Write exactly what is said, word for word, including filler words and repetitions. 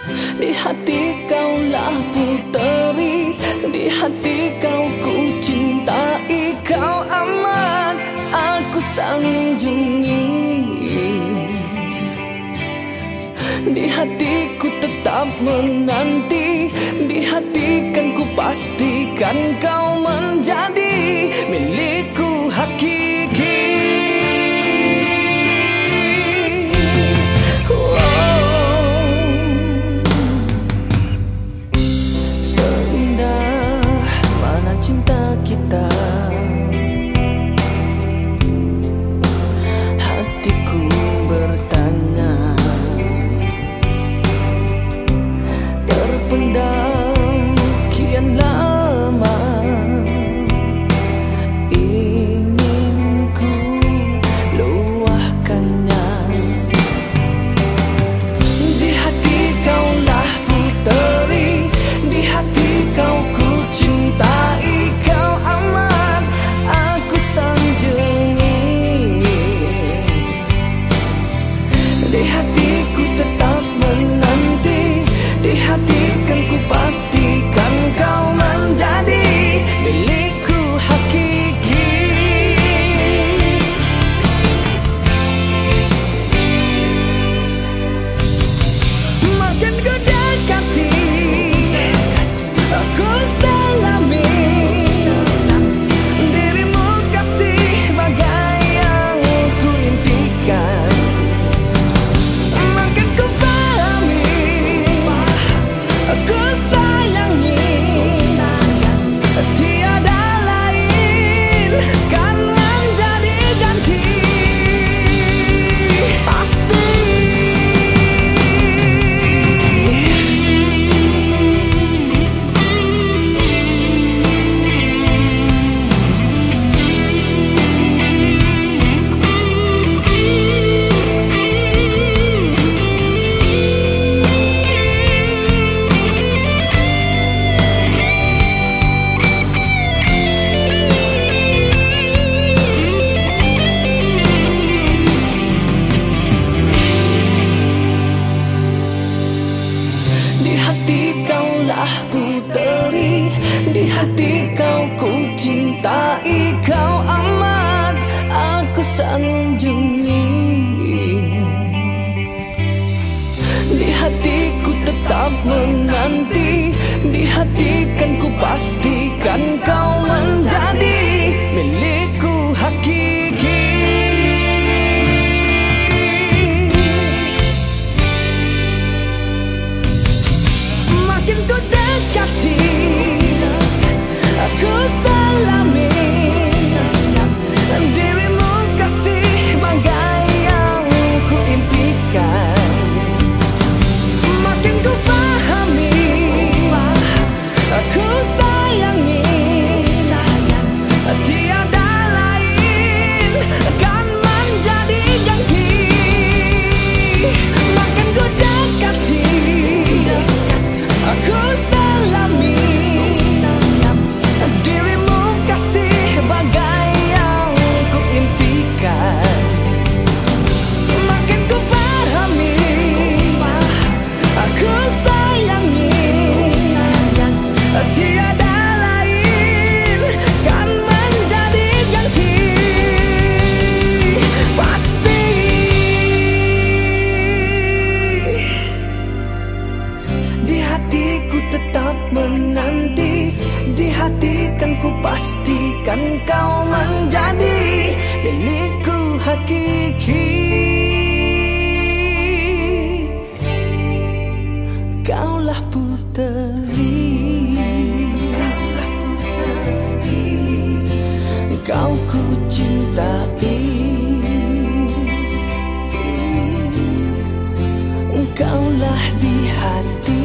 Di hati kaulah puteri, di hati kau ku cintai. Kau amat aku sanjungi, di hatiku tetap menanti, di hati kan ku pastikan kau menjadi milikku hakiki. Di hatiku tetap menanti, di hati kan ku pastikan kau menjadi milikku hakiki. Makin ku dekati, aku selami dirimu kasih bagai yang ku impikan. Aku sayangi, tiada lain kan menjadi ganti. Pasti puteri, di hati kau ku cintai. Kau amat aku sanjungi, di hatiku tetap menanti, di hati kan ku pastikan kau menjadi milikku hakiki. Makin ku dekati, aku selami dirimu kasih bagai yang ku impikan. Makin ku fahami, aku sayangi, tiada lain kan menjadi ganti. Makin ku dekati, aku selami dirimu kasih bagai yang ku impikan. Makin ku fahami, aku sayangi, tiada lain kan menjadi ganti. Pasti di hatiku tetap menanti, di hati kan ku pastikan kau menjadi milikku hakiki. Kaulah puteri, kau ku cintai. Kaulah di hati,